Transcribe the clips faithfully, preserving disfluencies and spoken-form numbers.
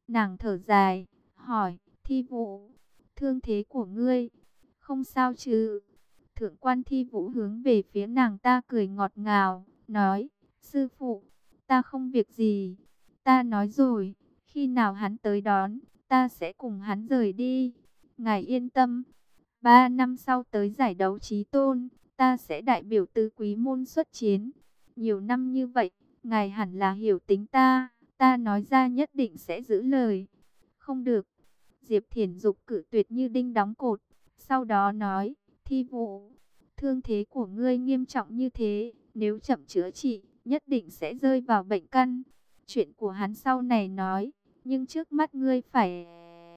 Nàng thở dài, hỏi, Thi Vũ, thương thế của ngươi, không sao chứ? Thượng quan Thi Vũ hướng về phía nàng ta cười ngọt ngào, nói, sư phụ, ta không việc gì, ta nói rồi, khi nào hắn tới đón, ta sẽ cùng hắn rời đi, ngài yên tâm, ba năm sau tới giải đấu chí tôn, ta sẽ đại biểu tứ quý môn xuất chiến, nhiều năm như vậy, ngài hẳn là hiểu tính ta, ta nói ra nhất định sẽ giữ lời. Không được. Diệp Thiển Dục cự tuyệt như đinh đóng cột. Sau đó nói, Thi Vũ, thương thế của ngươi nghiêm trọng như thế, nếu chậm chữa trị, nhất định sẽ rơi vào bệnh căn. Chuyện của hắn sau này nói, nhưng trước mắt ngươi phải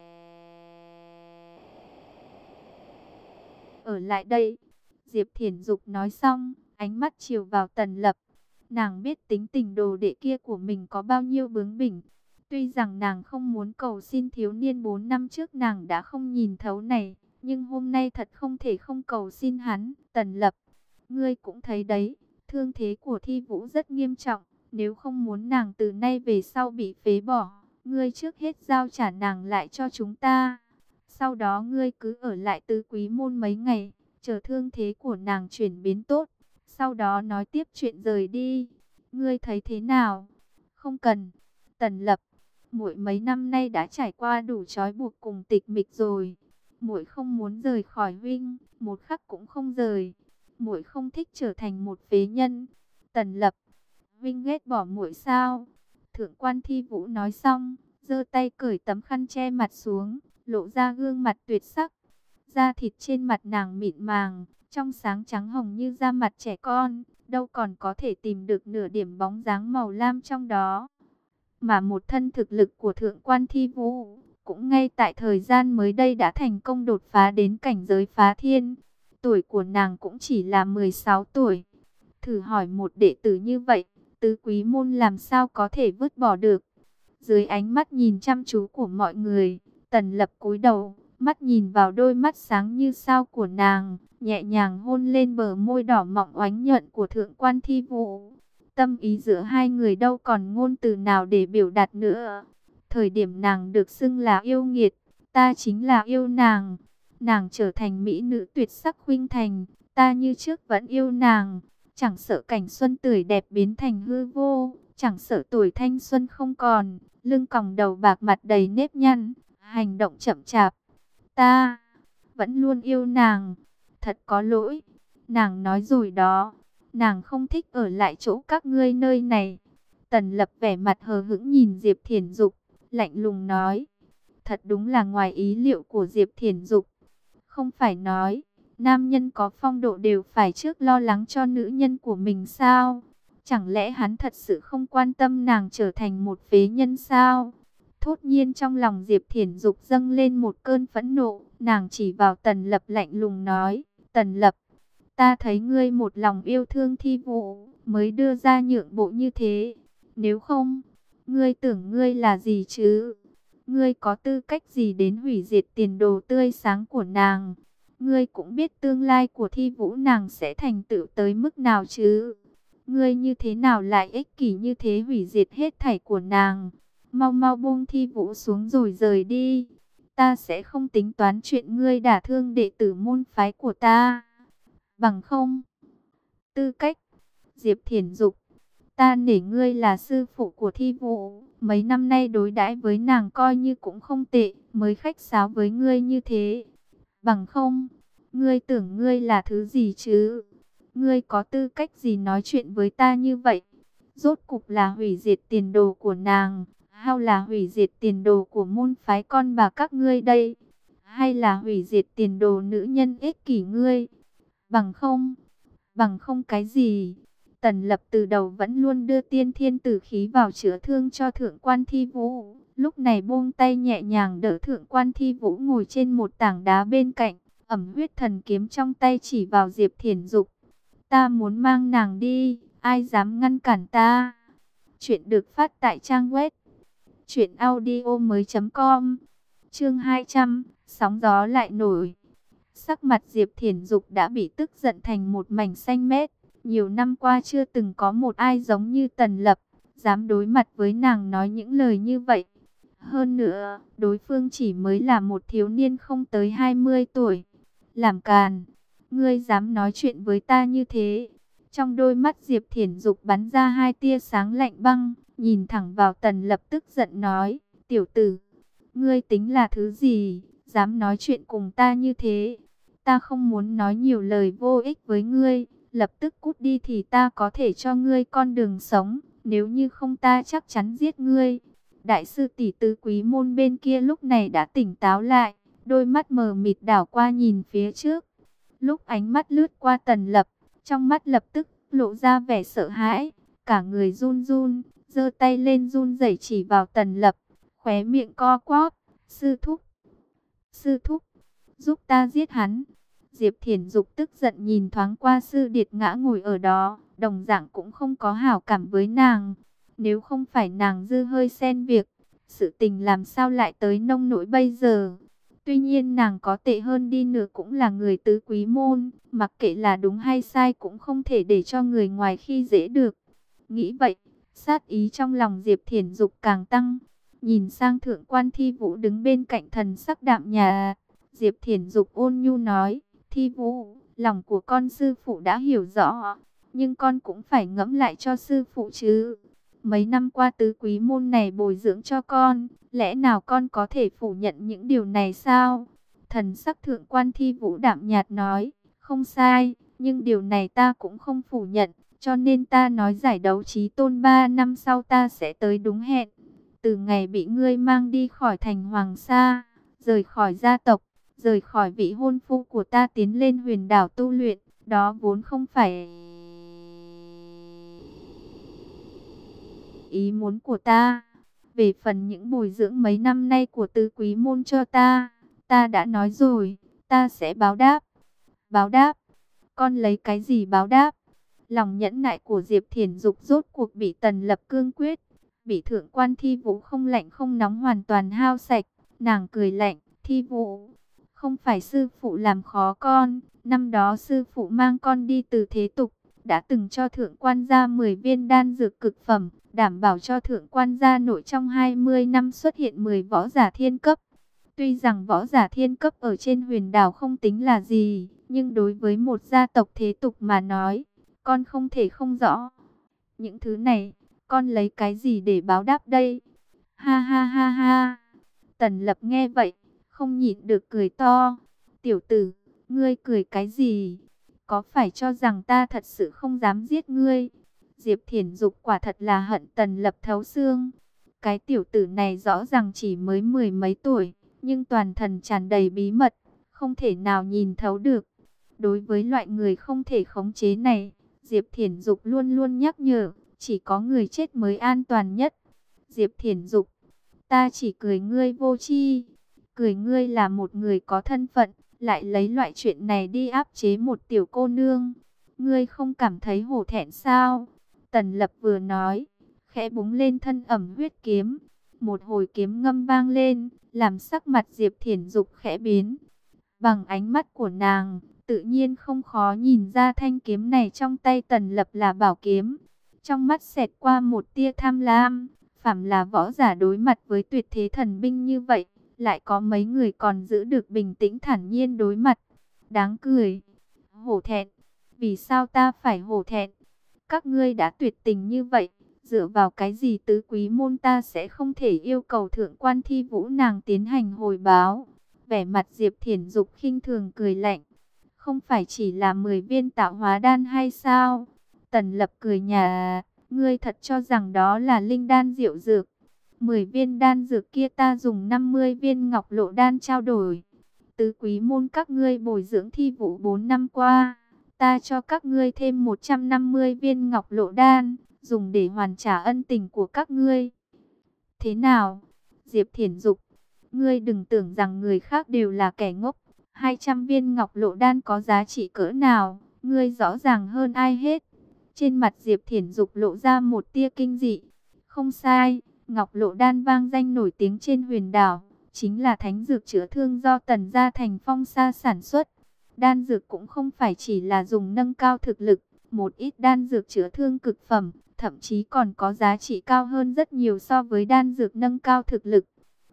ở lại đây. Diệp Thiển Dục nói xong, ánh mắt chiều vào Tần Lập. Nàng biết tính tình đồ đệ kia của mình có bao nhiêu bướng bỉnh. Tuy rằng nàng không muốn cầu xin thiếu niên bốn năm trước nàng đã không nhìn thấu này, nhưng hôm nay thật không thể không cầu xin hắn. Tần Lập, ngươi cũng thấy đấy, thương thế của Thi Vũ rất nghiêm trọng, nếu không muốn nàng từ nay về sau bị phế bỏ, ngươi trước hết giao trả nàng lại cho chúng ta. Sau đó ngươi cứ ở lại Tứ Quý môn mấy ngày, chờ thương thế của nàng chuyển biến tốt, sau đó nói tiếp chuyện rời đi. Ngươi thấy thế nào? Không cần. Tần Lập, muội mấy năm nay đã trải qua đủ trói buộc cùng tịch mịch rồi. Muội không muốn rời khỏi huynh, một khắc cũng không rời. Muội không thích trở thành một phế nhân. Tần Lập, huynh ghét bỏ muội sao? Thượng quan Thi Vũ nói xong, giơ tay cởi tấm khăn che mặt xuống, lộ ra gương mặt tuyệt sắc. Da thịt trên mặt nàng mịn màng, trong sáng trắng hồng như da mặt trẻ con, đâu còn có thể tìm được nửa điểm bóng dáng màu lam trong đó. Mà một thân thực lực của Thượng quan Thi Vũ, cũng ngay tại thời gian mới đây đã thành công đột phá đến cảnh giới phá thiên. Tuổi của nàng cũng chỉ là mười sáu tuổi. Thử hỏi một đệ tử như vậy, tứ quý môn làm sao có thể vứt bỏ được. Dưới ánh mắt nhìn chăm chú của mọi người, Tần Lập cúi đầu, mắt nhìn vào đôi mắt sáng như sao của nàng, nhẹ nhàng hôn lên bờ môi đỏ mọng oánh nhuận của Thượng quan Thi Vũ. Tâm ý giữa hai người đâu còn ngôn từ nào để biểu đạt nữa. Thời điểm nàng được xưng là yêu nghiệt, ta chính là yêu nàng. Nàng trở thành mỹ nữ tuyệt sắc khuynh thành, ta như trước vẫn yêu nàng. Chẳng sợ cảnh xuân tươi đẹp biến thành hư vô, chẳng sợ tuổi thanh xuân không còn, lưng còng đầu bạc mặt đầy nếp nhăn, hành động chậm chạp. Ta vẫn luôn yêu nàng, thật có lỗi. Nàng nói rồi đó, nàng không thích ở lại chỗ các ngươi nơi này. Tần Lập vẻ mặt hờ hững nhìn Diệp Thiển Dục, lạnh lùng nói. Thật đúng là ngoài ý liệu của Diệp Thiển Dục. Không phải nói, nam nhân có phong độ đều phải trước lo lắng cho nữ nhân của mình sao? Chẳng lẽ hắn thật sự không quan tâm nàng trở thành một phế nhân sao? Thốt nhiên trong lòng Diệp Thiển Dục dâng lên một cơn phẫn nộ, nàng chỉ vào Tần Lập lạnh lùng nói, Tần Lập, ta thấy ngươi một lòng yêu thương Thi Vũ, mới đưa ra nhượng bộ như thế. Nếu không, ngươi tưởng ngươi là gì chứ? Ngươi có tư cách gì đến hủy diệt tiền đồ tươi sáng của nàng? Ngươi cũng biết tương lai của Thi Vũ nàng sẽ thành tựu tới mức nào chứ? Ngươi như thế nào lại ích kỷ như thế hủy diệt hết thảy của nàng? Mau mau buông Thi Vũ xuống rồi rời đi. Ta sẽ không tính toán chuyện ngươi đả thương đệ tử môn phái của ta. Bằng không, tư cách, Diệp Thiển Dục, ta nể ngươi là sư phụ của Thi Vũ, mấy năm nay đối đãi với nàng coi như cũng không tệ, mới khách sáo với ngươi như thế. Bằng không, ngươi tưởng ngươi là thứ gì chứ? Ngươi có tư cách gì nói chuyện với ta như vậy? Rốt cục là hủy diệt tiền đồ của nàng, hay là hủy diệt tiền đồ của môn phái con bà các ngươi đây? Hay là hủy diệt tiền đồ nữ nhân ích kỷ ngươi? Bằng không, bằng không cái gì? Tần Lập từ đầu vẫn luôn đưa tiên thiên tử khí vào chữa thương cho Thượng quan Thi Vũ. Lúc này buông tay nhẹ nhàng đỡ Thượng quan Thi Vũ ngồi trên một tảng đá bên cạnh, ẩm huyết thần kiếm trong tay chỉ vào Diệp Thiển Dục. Ta muốn mang nàng đi, ai dám ngăn cản ta? Chuyện được phát tại trang web truyện audio mới chấm com. Chương hai trăm, sóng gió lại nổi. Sắc mặt Diệp Thiển Dục đã bị tức giận thành một mảnh xanh mét. Nhiều năm qua chưa từng có một ai giống như Tần Lập, dám đối mặt với nàng nói những lời như vậy. Hơn nữa, đối phương chỉ mới là một thiếu niên không tới hai mươi tuổi. Làm càn, ngươi dám nói chuyện với ta như thế? Trong đôi mắt Diệp Thiển Dục bắn ra hai tia sáng lạnh băng, nhìn thẳng vào Tần Lập tức giận nói, tiểu tử, ngươi tính là thứ gì, dám nói chuyện cùng ta như thế? Ta không muốn nói nhiều lời vô ích với ngươi, lập tức cút đi thì ta có thể cho ngươi con đường sống, nếu như không ta chắc chắn giết ngươi. Đại sư tỷ tứ quý môn bên kia lúc này đã tỉnh táo lại, đôi mắt mờ mịt đảo qua nhìn phía trước. Lúc ánh mắt lướt qua Tần Lập, trong mắt lập tức lộ ra vẻ sợ hãi, cả người run run, giơ tay lên run rẩy chỉ vào Tần Lập, khóe miệng co quắp, sư thúc, sư thúc, giúp ta giết hắn. Diệp Thiển Dục tức giận nhìn thoáng qua Sư Điệt ngã ngồi ở đó, đồng dạng cũng không có hảo cảm với nàng. Nếu không phải nàng dư hơi xen việc, sự tình làm sao lại tới nông nỗi bây giờ. Tuy nhiên nàng có tệ hơn đi nữa cũng là người tứ quý môn, mặc kệ là đúng hay sai cũng không thể để cho người ngoài khi dễ được. Nghĩ vậy, sát ý trong lòng Diệp Thiển Dục càng tăng, nhìn sang Thượng Quan Thi Vũ đứng bên cạnh thần sắc đạm nhã. Diệp Thiển Dục ôn nhu nói, Thi Vũ, lòng của con sư phụ đã hiểu rõ, nhưng con cũng phải ngẫm lại cho sư phụ chứ. Mấy năm qua tứ quý môn này bồi dưỡng cho con, lẽ nào con có thể phủ nhận những điều này sao? Thần sắc Thượng Quan Thi Vũ đạm nhạt nói, không sai, nhưng điều này ta cũng không phủ nhận, cho nên ta nói giải đấu chí tôn ba năm sau ta sẽ tới đúng hẹn. Từ ngày bị ngươi mang đi khỏi thành Hoàng Sa, rời khỏi gia tộc, rời khỏi vị hôn phu của ta tiến lên huyền đảo tu luyện, đó vốn không phải ý muốn của ta. Về phần những bồi dưỡng mấy năm nay của tứ quý môn cho ta, ta đã nói rồi, ta sẽ báo đáp. Báo đáp? Con lấy cái gì báo đáp? Lòng nhẫn nại của Diệp Thiển Dục rốt cuộc bị Tần Lập cương quyết, bị Thượng Quan Thi Vũ không lạnh không nóng hoàn toàn hao sạch. Nàng cười lạnh, Thi Vũ, không phải sư phụ làm khó con, năm đó sư phụ mang con đi từ thế tục, đã từng cho Thượng Quan gia mười viên đan dược cực phẩm, đảm bảo cho Thượng Quan gia nội trong hai mươi năm xuất hiện mười võ giả thiên cấp. Tuy rằng võ giả thiên cấp ở trên huyền đảo không tính là gì, nhưng đối với một gia tộc thế tục mà nói, con không thể không rõ. Những thứ này, con lấy cái gì để báo đáp đây? Ha ha ha ha. Tần Lập nghe vậy, không nhịn được cười to. Tiểu tử, ngươi cười cái gì? Có phải cho rằng ta thật sự không dám giết ngươi? Diệp Thiển Dục quả thật là hận Tần Lập thấu xương. Cái tiểu tử này rõ ràng chỉ mới mười mấy tuổi, nhưng toàn thân tràn đầy bí mật, không thể nào nhìn thấu được. Đối với loại người không thể khống chế này, Diệp Thiển Dục luôn luôn nhắc nhở, chỉ có người chết mới an toàn nhất. Diệp Thiển Dục, ta chỉ cười ngươi vô tri, cười ngươi là một người có thân phận, lại lấy loại chuyện này đi áp chế một tiểu cô nương. Ngươi không cảm thấy hổ thẹn sao? Tần Lập vừa nói, khẽ búng lên thân ẩm huyết kiếm. Một hồi kiếm ngâm vang lên, làm sắc mặt Diệp Thiển Dục khẽ biến. Bằng ánh mắt của nàng, tự nhiên không khó nhìn ra thanh kiếm này trong tay Tần Lập là bảo kiếm. Trong mắt xẹt qua một tia tham lam, phàm là võ giả đối mặt với tuyệt thế thần binh như vậy, lại có mấy người còn giữ được bình tĩnh thản nhiên đối mặt. Đáng cười. Hổ thẹn. Vì sao ta phải hổ thẹn? Các ngươi đã tuyệt tình như vậy, dựa vào cái gì tứ quý môn ta sẽ không thể yêu cầu Thượng Quan Thi Vũ nàng tiến hành hồi báo? Vẻ mặt Diệp Thiển Dục khinh thường cười lạnh. Không phải chỉ là mười viên tạo hóa đan hay sao? Tần Lập cười nhạt, ngươi thật cho rằng đó là linh đan diệu dược? mười viên đan dược kia ta dùng năm mươi viên ngọc lộ đan trao đổi. Tứ quý môn các ngươi bồi dưỡng Thi Vũ bốn năm qua, ta cho các ngươi thêm một trăm năm mươi viên ngọc lộ đan, dùng để hoàn trả ân tình của các ngươi. Thế nào? Diệp Thiển Dục, ngươi đừng tưởng rằng người khác đều là kẻ ngốc. hai trăm viên ngọc lộ đan có giá trị cỡ nào, ngươi rõ ràng hơn ai hết. Trên mặt Diệp Thiển Dục lộ ra một tia kinh dị. Không sai, ngọc lộ đan vang danh nổi tiếng trên huyền đảo, chính là thánh dược chữa thương do Tần gia thành Phong Sa sản xuất. Đan dược cũng không phải chỉ là dùng nâng cao thực lực, một ít đan dược chữa thương cực phẩm, thậm chí còn có giá trị cao hơn rất nhiều so với đan dược nâng cao thực lực.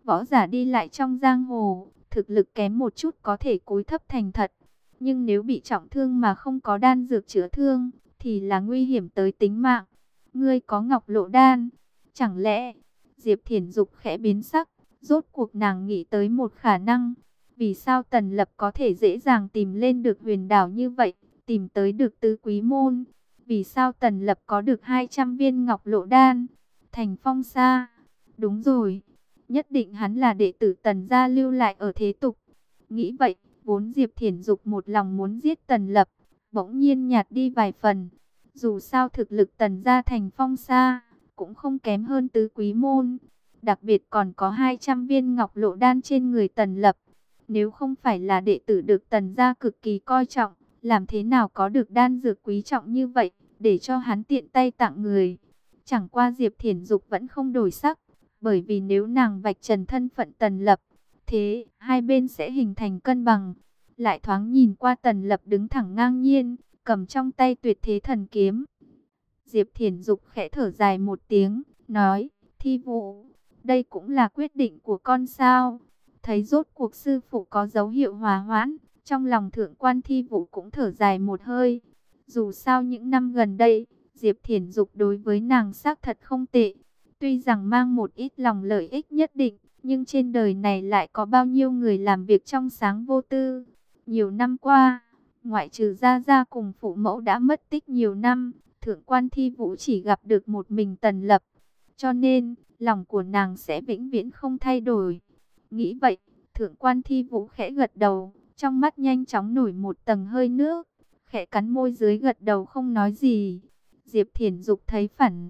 võ giả đi lại trong giang hồ, thực lực kém một chút có thể cúi thấp thành thật. Nhưng nếu bị trọng thương mà không có đan dược chữa thương, thì là nguy hiểm tới tính mạng. Ngươi có ngọc lộ đan, chẳng lẽ? Diệp Thiển Dục khẽ biến sắc, rốt cuộc nàng nghĩ tới một khả năng. Vì sao Tần Lập có thể dễ dàng tìm lên được huyền đảo như vậy, tìm tới được tứ quý môn? Vì sao Tần Lập có được hai trăm viên ngọc lộ đan? Thành Phong Sa, đúng rồi, nhất định hắn là đệ tử Tần gia lưu lại ở thế tục. Nghĩ vậy, vốn Diệp Thiển Dục một lòng muốn giết Tần Lập, bỗng nhiên nhạt đi vài phần. Dù sao thực lực Tần gia Thành Phong Sa cũng không kém hơn tứ quý môn, đặc biệt còn có hai trăm viên ngọc lộ đan trên người Tần Lập. Nếu không phải là đệ tử được Tần gia cực kỳ coi trọng, làm thế nào có được đan dược quý trọng như vậy, để cho hắn tiện tay tặng người. Chẳng qua Diệp Thiển Dục vẫn không đổi sắc, bởi vì nếu nàng vạch trần thân phận Tần Lập, thế hai bên sẽ hình thành cân bằng. Lại thoáng nhìn qua Tần Lập đứng thẳng ngang nhiên, cầm trong tay tuyệt thế thần kiếm. Diệp Thiển Dục khẽ thở dài một tiếng, nói, Thi Vũ, đây cũng là quyết định của con sao? Thấy rốt cuộc sư phụ có dấu hiệu hòa hoãn, trong lòng thượng quan Thi Vũ cũng thở dài một hơi. Dù sao những năm gần đây, Diệp Thiển Dục đối với nàng xác thật không tệ. Tuy rằng mang một ít lòng lợi ích nhất định, nhưng trên đời này lại có bao nhiêu người làm việc trong sáng vô tư. Nhiều năm qua, ngoại trừ Gia Gia cùng phụ mẫu đã mất tích nhiều năm, thượng quan Thi Vũ chỉ gặp được một mình Tần Lập. Cho nên, lòng của nàng sẽ vĩnh viễn không thay đổi. Nghĩ vậy, thượng quan Thi Vũ khẽ gật đầu, trong mắt nhanh chóng nổi một tầng hơi nước, khẽ cắn môi dưới gật đầu không nói gì. Diệp Thiển Dục thấy phản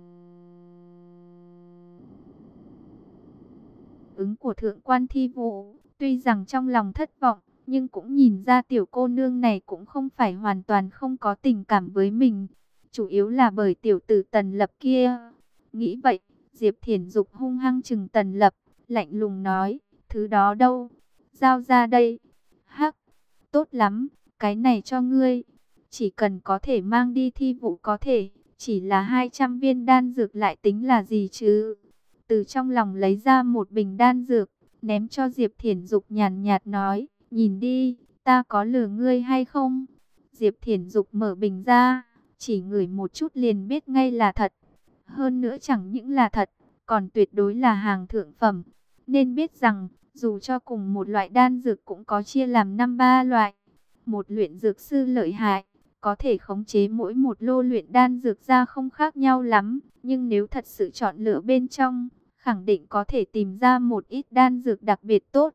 ứng của thượng quan Thi Vũ, tuy rằng trong lòng thất vọng, nhưng cũng nhìn ra tiểu cô nương này cũng không phải hoàn toàn không có tình cảm với mình. Chủ yếu là bởi tiểu tử Tần Lập kia. Nghĩ vậy, Diệp Thiển Dục hung hăng chừng Tần Lập, lạnh lùng nói, thứ đó đâu? Giao ra đây. Hắc, tốt lắm, cái này cho ngươi. Chỉ cần có thể mang đi Thi Vũ có thể, chỉ là hai trăm viên đan dược lại tính là gì chứ? Từ trong lòng lấy ra một bình đan dược, ném cho Diệp Thiển Dục nhàn nhạt nói, nhìn đi, ta có lừa ngươi hay không? Diệp Thiển Dục mở bình ra, chỉ ngửi một chút liền biết ngay là thật. Hơn nữa chẳng những là thật, còn tuyệt đối là hàng thượng phẩm. Nên biết rằng, dù cho cùng một loại đan dược cũng có chia làm năm ba loại. Một luyện dược sư lợi hại, có thể khống chế mỗi một lô luyện đan dược ra không khác nhau lắm. Nhưng nếu thật sự chọn lựa bên trong, khẳng định có thể tìm ra một ít đan dược đặc biệt tốt.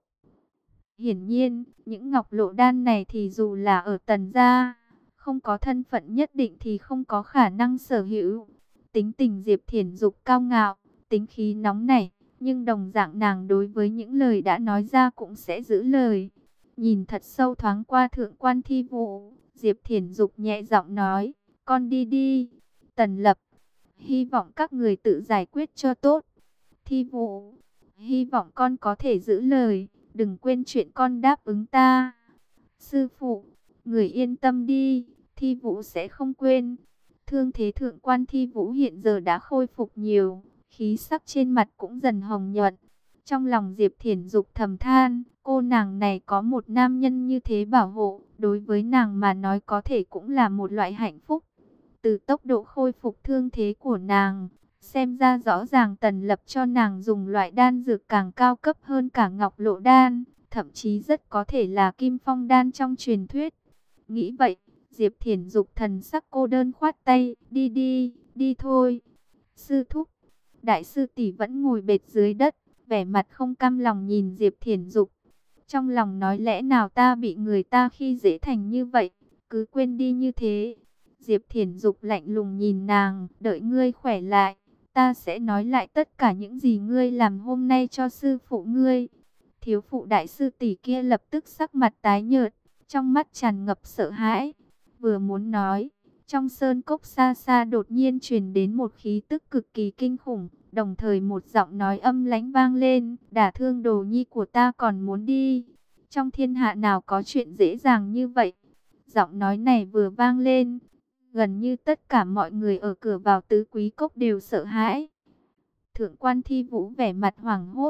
Hiển nhiên, những ngọc lộ đan này thì dù là ở Tần gia, không có thân phận nhất định thì không có khả năng sở hữu. Tính tình Diệp Thiển Dục cao ngạo, tính khí nóng nảy, nhưng đồng dạng nàng đối với những lời đã nói ra cũng sẽ giữ lời. Nhìn thật sâu thoáng qua thượng quan Thi Vũ, Diệp Thiển Dục nhẹ giọng nói, con đi đi. Tần Lập, hy vọng các người tự giải quyết cho tốt. Thi Vũ, hy vọng con có thể giữ lời, đừng quên chuyện con đáp ứng ta. Sư phụ, người yên tâm đi, Thi Vũ sẽ không quên. Thương thế thượng quan Thi Vũ hiện giờ đã khôi phục nhiều, khí sắc trên mặt cũng dần hồng nhuận. Trong lòng Diệp Thiển Dục thầm than, cô nàng này có một nam nhân như thế bảo hộ, đối với nàng mà nói có thể cũng là một loại hạnh phúc. Từ tốc độ khôi phục thương thế của nàng, xem ra rõ ràng Tần Lập cho nàng dùng loại đan dược càng cao cấp hơn cả ngọc lộ đan, thậm chí rất có thể là kim phong đan trong truyền thuyết. Nghĩ vậy, Diệp Thiển Dục thần sắc cô đơn khoát tay, đi đi, đi thôi. Sư thúc, đại sư tỷ vẫn ngồi bệt dưới đất, vẻ mặt không cam lòng nhìn Diệp Thiển Dục. Trong lòng nói lẽ nào ta bị người ta khi dễ thành như vậy, cứ quên đi như thế. Diệp Thiển Dục lạnh lùng nhìn nàng, đợi ngươi khỏe lại, ta sẽ nói lại tất cả những gì ngươi làm hôm nay cho sư phụ ngươi. Thiếu phụ đại sư tỷ kia lập tức sắc mặt tái nhợt, trong mắt tràn ngập sợ hãi. Vừa muốn nói, trong sơn cốc xa xa đột nhiên truyền đến một khí tức cực kỳ kinh khủng, đồng thời một giọng nói âm lãnh vang lên, đả thương đồ nhi của ta còn muốn đi. Trong thiên hạ nào có chuyện dễ dàng như vậy? Giọng nói này vừa vang lên, gần như tất cả mọi người ở cửa vào tứ quý cốc đều sợ hãi. Thượng quan Thi Vũ vẻ mặt hoảng hốt,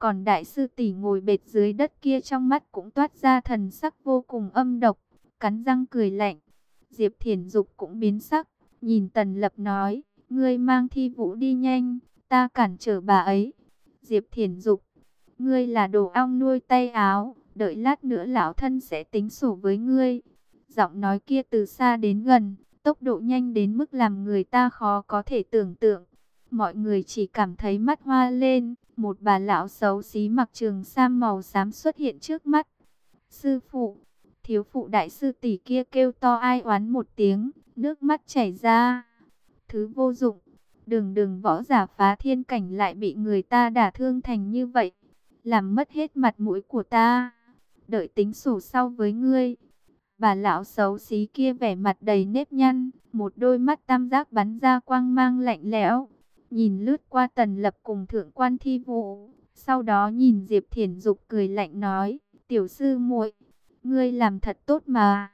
Còn đại sư tỷ ngồi bệt dưới đất kia trong mắt cũng toát ra thần sắc vô cùng âm độc, cắn răng cười lạnh. Diệp Thiển Dục cũng biến sắc, nhìn Tần Lập nói, ngươi mang Thi Vũ đi nhanh, ta cản trở bà ấy. Diệp Thiển Dục, ngươi là đồ ong nuôi tay áo, đợi lát nữa lão thân sẽ tính sổ với ngươi. Giọng nói kia từ xa đến gần, tốc độ nhanh đến mức làm người ta khó có thể tưởng tượng. Mọi người chỉ cảm thấy mắt hoa lên, một bà lão xấu xí mặc trường sam màu xám xuất hiện trước mắt. Sư phụ, thiếu phụ đại sư tỷ kia kêu to ai oán một tiếng, nước mắt chảy ra. Thứ vô dụng, đường đường võ giả phá thiên cảnh lại bị người ta đả thương thành như vậy, làm mất hết mặt mũi của ta. Đợi tính sổ sau với ngươi. Bà lão xấu xí kia vẻ mặt đầy nếp nhăn, một đôi mắt tam giác bắn ra quang mang lạnh lẽo, nhìn lướt qua Tần Lập cùng thượng quan Thi Vũ, sau đó nhìn Diệp Thiển Dục cười lạnh nói, tiểu sư muội, ngươi làm thật tốt mà.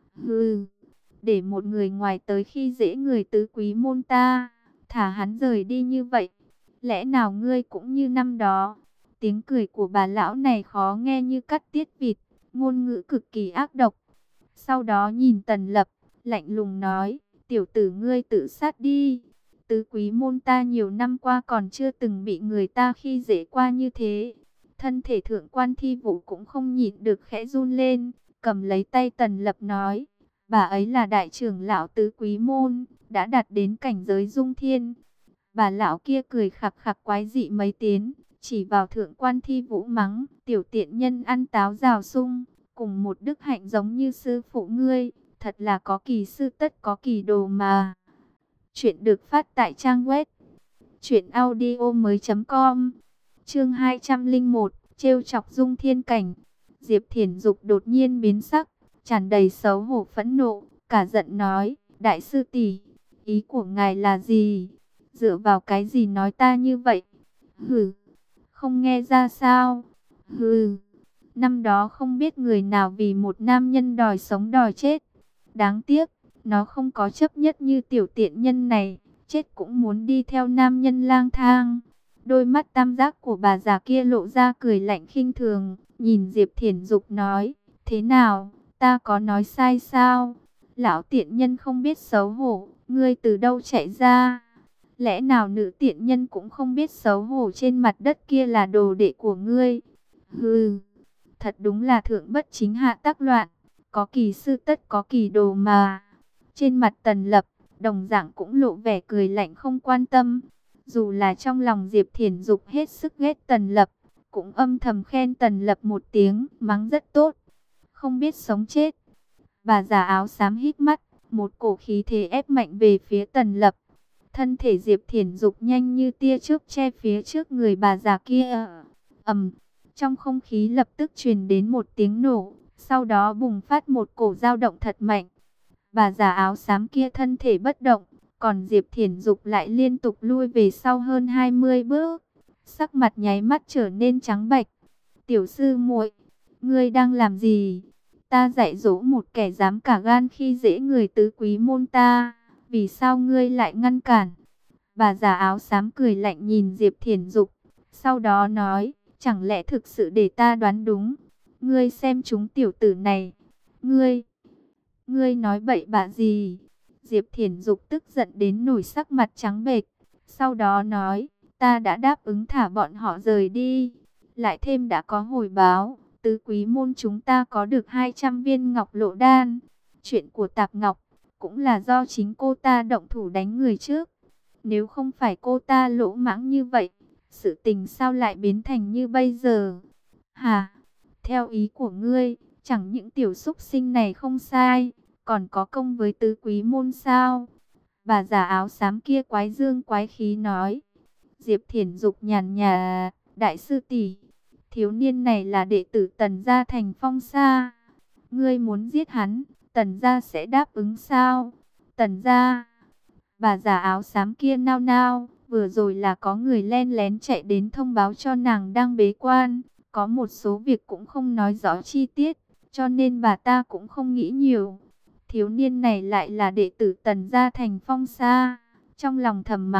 Hừ, để một người ngoài tới khi dễ người tứ quý môn ta, thả hắn rời đi như vậy, lẽ nào ngươi cũng như năm đó? Tiếng cười của bà lão này khó nghe như cắt tiết vịt, ngôn ngữ cực kỳ ác độc. Sau đó nhìn Tần Lập, lạnh lùng nói, tiểu tử ngươi tự sát đi. Tứ quý môn ta nhiều năm qua còn chưa từng bị người ta khi dễ qua như thế. Thân thể thượng quan Thi Vũ cũng không nhịn được khẽ run lên, cầm lấy tay Tần Lập nói, bà ấy là đại trưởng lão tứ quý môn, đã đạt đến cảnh giới dung thiên. Bà lão kia cười khặc khặc quái dị mấy tiếng, chỉ vào thượng quan Thi Vũ mắng, tiểu tiện nhân ăn táo rào sung, cùng một đức hạnh giống như sư phụ ngươi, thật là có kỳ sư tất có kỳ đồ mà. Chuyện được phát tại trang web truyện audio mới chấm com. Chương hai trăm lẻ một, trêu chọc dung thiên cảnh. Diệp Thiển Dục đột nhiên biến sắc, tràn đầy xấu hổ phẫn nộ, cả giận nói, đại sư tỷ, ý của ngài là gì? Dựa vào cái gì nói ta như vậy? Hừ, không nghe ra sao? Hừ, năm đó không biết người nào vì một nam nhân đòi sống đòi chết. Đáng tiếc, nó không có chấp nhất như tiểu tiện nhân này, chết cũng muốn đi theo nam nhân lang thang. Đôi mắt tam giác của bà già kia lộ ra cười lạnh khinh thường, nhìn Diệp Thiển Dục nói, thế nào, ta có nói sai sao? Lão tiện nhân không biết xấu hổ, ngươi từ đâu chạy ra? Lẽ nào nữ tiện nhân cũng không biết xấu hổ trên mặt đất kia là đồ đệ của ngươi? Hừ, thật đúng là thượng bất chính hạ tắc loạn, có kỳ sư tất có kỳ đồ mà. Trên mặt Tần Lập, đồng dạng cũng lộ vẻ cười lạnh không quan tâm. Dù là trong lòng Diệp Thiển Dục hết sức ghét Tần Lập, cũng âm thầm khen Tần Lập một tiếng, mắng rất tốt. Không biết sống chết. Bà già áo xám hít mắt, một cổ khí thế ép mạnh về phía Tần Lập. Thân thể Diệp Thiển Dục nhanh như tia chớp che phía trước người bà già kia. Ầm, trong không khí lập tức truyền đến một tiếng nổ, sau đó bùng phát một cổ dao động thật mạnh. Bà già áo xám kia thân thể bất động, còn Diệp Thiển Dục lại liên tục lui về sau hơn hai mươi bước, sắc mặt nháy mắt trở nên trắng bệch. Tiểu sư muội, ngươi đang làm gì? Ta dạy dỗ một kẻ dám cả gan khi dễ người tứ quý môn ta, vì sao ngươi lại ngăn cản? Bà già áo xám cười lạnh nhìn Diệp Thiển Dục, sau đó nói, chẳng lẽ thực sự để ta đoán đúng? Ngươi xem chúng tiểu tử này, ngươi, ngươi nói bậy bạ gì? Diệp Thiển Dục tức giận đến nổi sắc mặt trắng bệch, sau đó nói, ta đã đáp ứng thả bọn họ rời đi, lại thêm đã có hồi báo, tứ quý môn chúng ta có được hai trăm viên ngọc lộ đan. Chuyện của Tạp Ngọc cũng là do chính cô ta động thủ đánh người trước. Nếu không phải cô ta lỗ mãng như vậy, sự tình sao lại biến thành như bây giờ? Hà, theo ý của ngươi, chẳng những tiểu xúc sinh này không sai, còn có công với tứ quý môn sao? Bà già áo xám kia quái dương quái khí nói. Diệp Thiển Dục nhàn nhà, đại sư tỷ, thiếu niên này là đệ tử Tần gia thành Phong Sa. Ngươi muốn giết hắn, Tần gia sẽ đáp ứng sao? Tần gia. Bà già áo xám kia nao nao, vừa rồi là có người len lén chạy đến thông báo cho nàng đang bế quan, có một số việc cũng không nói rõ chi tiết, cho nên bà ta cũng không nghĩ nhiều. Thiếu niên này lại là đệ tử Tần gia thành Phong Sa, trong lòng thầm mắng,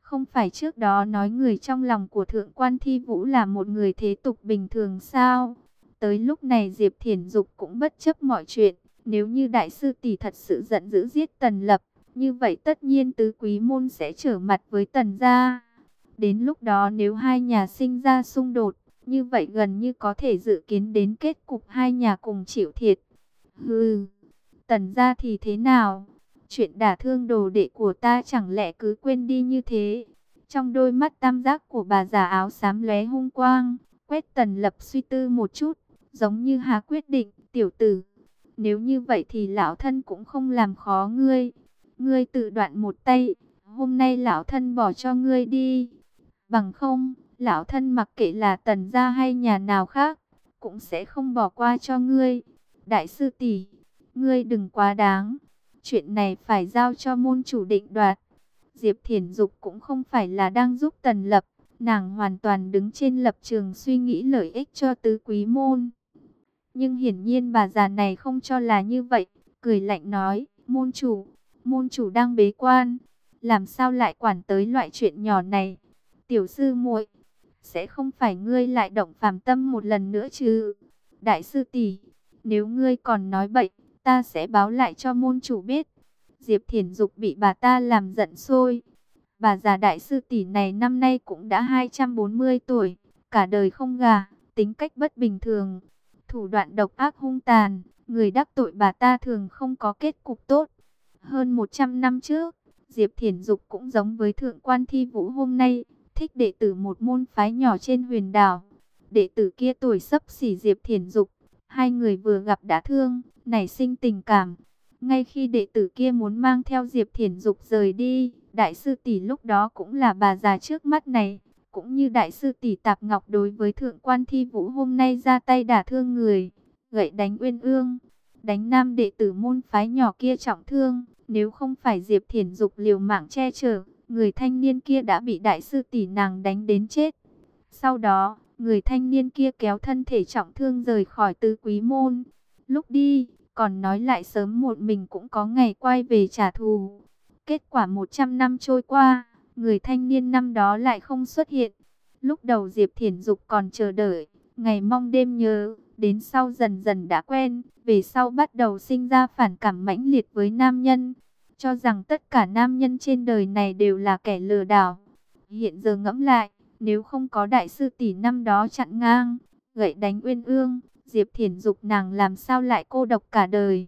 Không phải trước đó nói người trong lòng của Thượng quan Thi Vũ là một người thế tục bình thường sao? Tới lúc này Diệp Thiển Dục cũng bất chấp mọi chuyện. Nếu như đại sư tỷ thật sự giận dữ giết Tần Lập, như vậy tất nhiên tứ quý môn sẽ trở mặt với Tần gia. Đến lúc đó nếu hai nhà sinh ra xung đột, như vậy gần như có thể dự kiến đến kết cục hai nhà cùng chịu thiệt. Hừ, Tần gia thì thế nào? Chuyện đả thương đồ đệ của ta chẳng lẽ cứ quên đi như thế? Trong đôi mắt tam giác của bà già áo xám lóe hung quang, quét Tần Lập suy tư một chút, giống như hạ quyết định, tiểu tử. Nếu như vậy thì lão thân cũng không làm khó ngươi. Ngươi tự đoạn một tay, hôm nay lão thân bỏ cho ngươi đi. Bằng không, lão thân mặc kệ là Tần gia hay nhà nào khác, cũng sẽ không bỏ qua cho ngươi. Đại sư tỷ, ngươi đừng quá đáng. Chuyện này phải giao cho môn chủ định đoạt. Diệp Thiển Dục cũng không phải là đang giúp Tần Lập, nàng hoàn toàn đứng trên lập trường suy nghĩ lợi ích cho tứ quý môn. Nhưng hiển nhiên bà già này không cho là như vậy, cười lạnh nói, môn chủ, môn chủ đang bế quan, làm sao lại quản tới loại chuyện nhỏ này? Tiểu sư muội, sẽ không phải ngươi lại động phàm tâm một lần nữa chứ? Đại sư tỷ, nếu ngươi còn nói bậy, ta sẽ báo lại cho môn chủ biết. Diệp Thiển Dục bị bà ta làm giận sôi. Bà già đại sư tỷ này năm nay cũng đã hai trăm bốn mươi tuổi, cả đời không gả, tính cách bất bình thường, thủ đoạn độc ác hung tàn, người đắc tội bà ta thường không có kết cục tốt. Hơn một trăm năm trước, Diệp Thiển Dục cũng giống với Thượng quan Thi Vũ hôm nay, thích đệ tử một môn phái nhỏ trên huyền đảo. Đệ tử kia tuổi xấp xỉ Diệp Thiển Dục, hai người vừa gặp đã thương, nảy sinh tình cảm. Ngay khi đệ tử kia muốn mang theo Diệp Thiển Dục rời đi, đại sư tỷ lúc đó cũng là bà già trước mắt này, cũng như đại sư tỷ Tạp Ngọc đối với Thượng quan Thi Vũ hôm nay ra tay đả thương người, gậy đánh Uyên Ương, đánh nam đệ tử môn phái nhỏ kia trọng thương. Nếu không phải Diệp Thiển Dục liều mạng che chở, người thanh niên kia đã bị đại sư tỷ nàng đánh đến chết. Sau đó, người thanh niên kia kéo thân thể trọng thương rời khỏi tứ quý môn. Lúc đi, còn nói lại sớm một mình cũng có ngày quay về trả thù. Kết quả một trăm năm trôi qua, người thanh niên năm đó lại không xuất hiện. Lúc đầu Diệp Thiển Dục còn chờ đợi, ngày mong đêm nhớ, đến sau dần dần đã quen, về sau bắt đầu sinh ra phản cảm mãnh liệt với nam nhân, cho rằng tất cả nam nhân trên đời này đều là kẻ lừa đảo. Hiện giờ ngẫm lại, nếu không có đại sư tỷ năm đó chặn ngang, gậy đánh Uyên Ương, Diệp Thiển Dục nàng làm sao lại cô độc cả đời.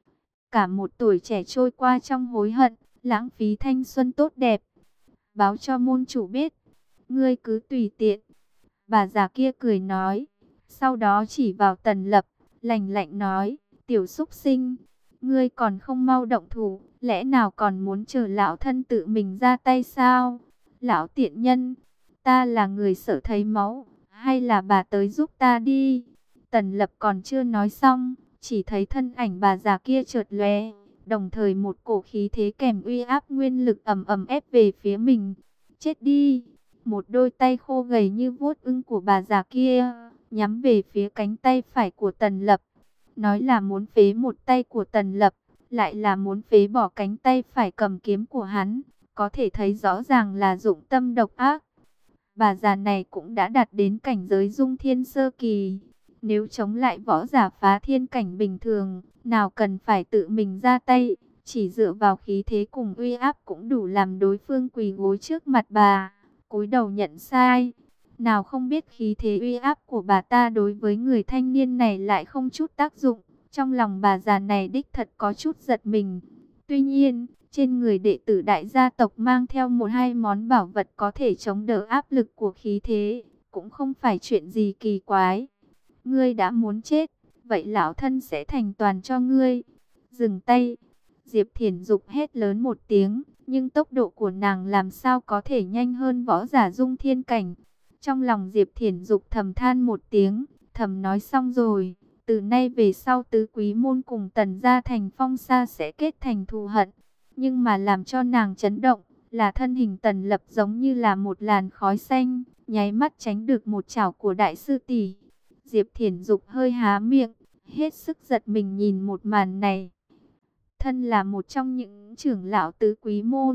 Cả một tuổi trẻ trôi qua trong hối hận, lãng phí thanh xuân tốt đẹp. Báo cho môn chủ biết, ngươi cứ tùy tiện. Bà già kia cười nói, sau đó chỉ vào Tần Lập, lạnh lạnh nói, tiểu súc sinh, ngươi còn không mau động thủ, lẽ nào còn muốn chờ lão thân tự mình ra tay sao? Lão tiện nhân, ta là người sợ thấy máu, hay là bà tới giúp ta đi? Tần Lập còn chưa nói xong, chỉ thấy thân ảnh bà già kia chợt lóe, đồng thời một cổ khí thế kèm uy áp nguyên lực ầm ầm ép về phía mình. Chết đi! Một đôi tay khô gầy như vuốt ưng của bà già kia, nhắm về phía cánh tay phải của Tần Lập. Nói là muốn phế một tay của Tần Lập, lại là muốn phế bỏ cánh tay phải cầm kiếm của hắn. Có thể thấy rõ ràng là dụng tâm độc ác. Bà già này cũng đã đạt đến cảnh giới dung thiên sơ kỳ. Nếu chống lại võ giả phá thiên cảnh bình thường, nào cần phải tự mình ra tay, chỉ dựa vào khí thế cùng uy áp cũng đủ làm đối phương quỳ gối trước mặt bà, cúi đầu nhận sai. Nào không biết khí thế uy áp của bà ta đối với người thanh niên này lại không chút tác dụng. Trong lòng bà già này đích thật có chút giật mình. Tuy nhiên, trên người đệ tử đại gia tộc mang theo một hai món bảo vật có thể chống đỡ áp lực của khí thế, cũng không phải chuyện gì kỳ quái. Ngươi đã muốn chết, vậy lão thân sẽ thành toàn cho ngươi. Dừng tay. Diệp Thiển Dục hét lớn một tiếng, nhưng tốc độ của nàng làm sao có thể nhanh hơn võ giả dung thiên cảnh. Trong lòng Diệp Thiển Dục thầm than một tiếng, thầm nói xong rồi, từ nay về sau tứ quý môn cùng Tần gia thành Phong Sa sẽ kết thành thù hận. Nhưng mà làm cho nàng chấn động là thân hình Tần Lập giống như là một làn khói xanh, nháy mắt tránh được một chảo của đại sư tỷ. Diệp Thiển Dục hơi há miệng, hết sức giật mình nhìn một màn này. Thân là một trong những trưởng lão tứ quý môn,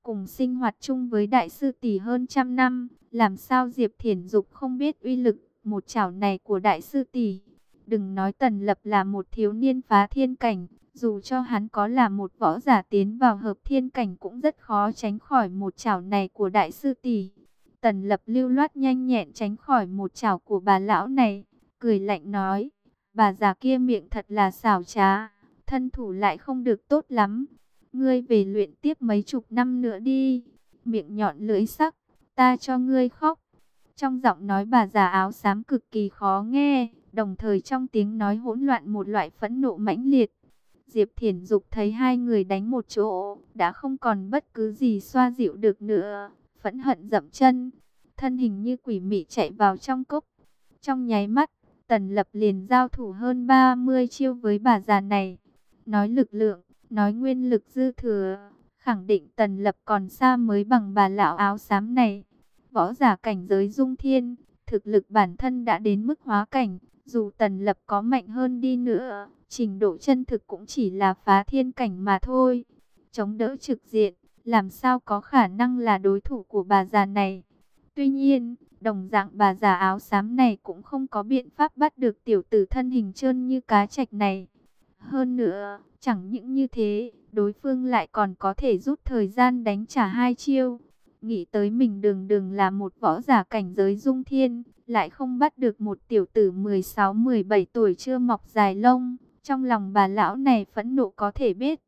cùng sinh hoạt chung với đại sư tỷ hơn trăm năm, làm sao Diệp Thiển Dục không biết uy lực một chảo này của đại sư tỷ. Đừng nói Tần Lập là một thiếu niên phá thiên cảnh, dù cho hắn có là một võ giả tiến vào hợp thiên cảnh cũng rất khó tránh khỏi một chảo này của đại sư tỷ. Tần Lập lưu loát nhanh nhẹn tránh khỏi một chảo của bà lão này, cười lạnh nói, bà già kia miệng thật là xảo trá, thân thủ lại không được tốt lắm. Ngươi về luyện tiếp mấy chục năm nữa đi, miệng nhọn lưỡi sắc, ta cho ngươi khóc. Trong giọng nói bà già áo xám cực kỳ khó nghe, đồng thời trong tiếng nói hỗn loạn một loại phẫn nộ mãnh liệt. Diệp Thiển Dục thấy hai người đánh một chỗ, đã không còn bất cứ gì xoa dịu được nữa, phẫn hận dậm chân, thân hình như quỷ mị chạy vào trong cốc. Trong nháy mắt, Tần Lập liền giao thủ hơn ba mươi chiêu với bà già này. Nói lực lượng, nói nguyên lực dư thừa, khẳng định Tần Lập còn xa mới bằng bà lão áo xám này. Võ giả cảnh giới dung thiên, thực lực bản thân đã đến mức hóa cảnh, dù Tần Lập có mạnh hơn đi nữa, trình độ chân thực cũng chỉ là phá thiên cảnh mà thôi. Chống đỡ trực diện, làm sao có khả năng là đối thủ của bà già này. Tuy nhiên, đồng dạng bà già áo xám này cũng không có biện pháp bắt được tiểu tử thân hình trơn như cá trạch này. Hơn nữa, chẳng những như thế, đối phương lại còn có thể rút thời gian đánh trả hai chiêu. Nghĩ tới mình đường đường là một võ giả cảnh giới dung thiên, lại không bắt được một tiểu tử mười sáu mười bảy tuổi chưa mọc dài lông. Trong lòng bà lão này phẫn nộ có thể biết.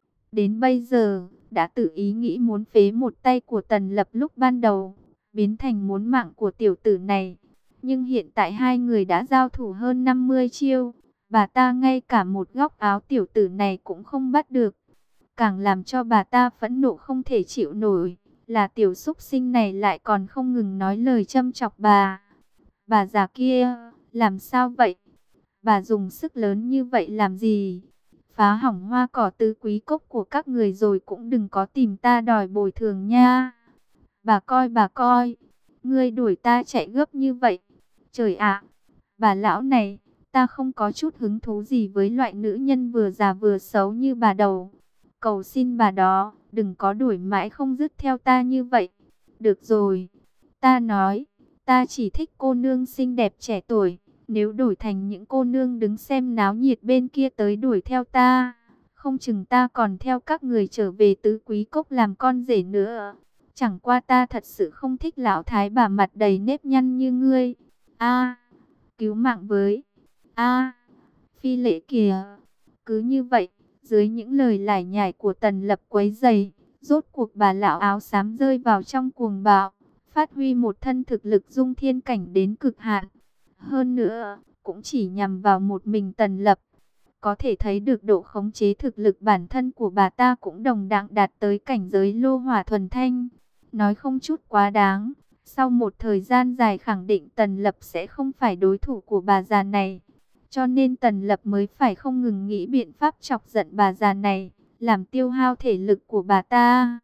Đến bây giờ, đã tự ý nghĩ muốn phế một tay của Tần Lập lúc ban đầu, biến thành muốn mạng của tiểu tử này. Nhưng hiện tại hai người đã giao thủ hơn năm mươi chiêu, bà ta ngay cả một góc áo tiểu tử này cũng không bắt được. Càng làm cho bà ta phẫn nộ không thể chịu nổi, là tiểu súc sinh này lại còn không ngừng nói lời châm chọc bà. Bà già kia, làm sao vậy? Bà dùng sức lớn như vậy làm gì? Phá hỏng hoa cỏ tứ quý cốc của các người rồi cũng đừng có tìm ta đòi bồi thường nha. Bà coi bà coi, ngươi đuổi ta chạy gấp như vậy. Trời ạ, bà lão này, ta không có chút hứng thú gì với loại nữ nhân vừa già vừa xấu như bà đầu. Cầu xin bà đó, đừng có đuổi mãi không dứt theo ta như vậy. Được rồi, ta nói, ta chỉ thích cô nương xinh đẹp trẻ tuổi. Nếu đổi thành những cô nương đứng xem náo nhiệt bên kia tới đuổi theo ta, không chừng ta còn theo các người trở về tứ quý cốc làm con rể nữa. Chẳng qua ta thật sự không thích lão thái bà mặt đầy nếp nhăn như ngươi. A, cứu mạng với. A, phi lễ kìa. Cứ như vậy, dưới những lời lải nhải của Tần Lập quấy rầy, rốt cuộc bà lão áo xám rơi vào trong cuồng bạo, phát huy một thân thực lực dung thiên cảnh đến cực hạn. Hơn nữa, cũng chỉ nhằm vào một mình Tần Lập. Có thể thấy được độ khống chế thực lực bản thân của bà ta cũng đồng đẳng đạt tới cảnh giới lô hỏa thuần thanh. Nói không chút quá đáng, sau một thời gian dài khẳng định Tần Lập sẽ không phải đối thủ của bà già này. Cho nên Tần Lập mới phải không ngừng nghĩ biện pháp chọc giận bà già này, làm tiêu hao thể lực của bà ta.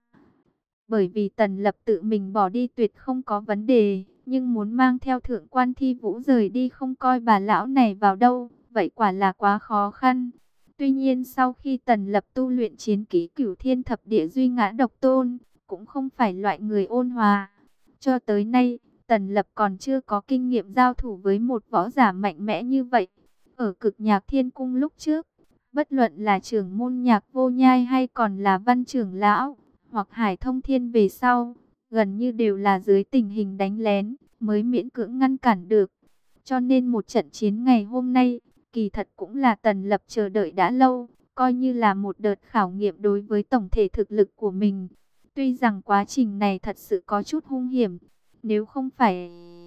Bởi vì Tần Lập tự mình bỏ đi tuyệt không có vấn đề, nhưng muốn mang theo thượng quan Thi Vũ rời đi không coi bà lão này vào đâu, vậy quả là quá khó khăn. Tuy nhiên sau khi Tần Lập tu luyện chiến kỹ Cửu Thiên Thập Địa Duy Ngã Độc Tôn, cũng không phải loại người ôn hòa. Cho tới nay, Tần Lập còn chưa có kinh nghiệm giao thủ với một võ giả mạnh mẽ như vậy. Ở Cực Nhạc Thiên Cung lúc trước, bất luận là trưởng môn Nhạc Vô Nhai hay còn là Văn trưởng lão, hoặc Hải Thông Thiên về sau, gần như đều là dưới tình hình đánh lén, mới miễn cưỡng ngăn cản được. Cho nên một trận chiến ngày hôm nay, kỳ thật cũng là Tần Lập chờ đợi đã lâu, coi như là một đợt khảo nghiệm đối với tổng thể thực lực của mình. Tuy rằng quá trình này thật sự có chút hung hiểm, nếu không phải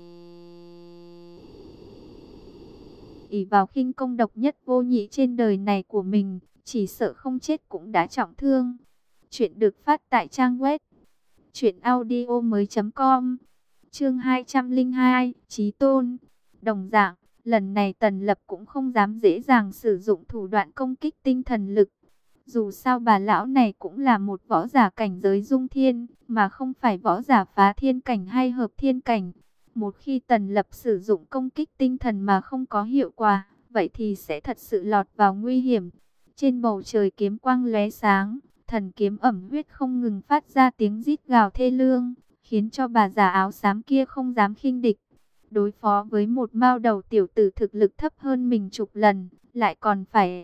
ỷ vào khinh công độc nhất vô nhị trên đời này của mình, chỉ sợ không chết cũng đã trọng thương. Chuyện được phát tại trang web truyện audio mới chấm com. Chương hai trăm lẻ hai, Chí Tôn. Đồng dạng, lần này Tần Lập cũng không dám dễ dàng sử dụng thủ đoạn công kích tinh thần lực. Dù sao bà lão này cũng là một võ giả cảnh giới dung thiên, mà không phải võ giả phá thiên cảnh hay hợp thiên cảnh. Một khi Tần Lập sử dụng công kích tinh thần mà không có hiệu quả, vậy thì sẽ thật sự lọt vào nguy hiểm. Trên bầu trời kiếm quang lóe sáng, Thần kiếm ẩm huyết không ngừng phát ra tiếng rít gào thê lương, khiến cho bà già áo xám kia không dám khinh địch. Đối phó với một mao đầu tiểu tử thực lực thấp hơn mình chục lần, lại còn phải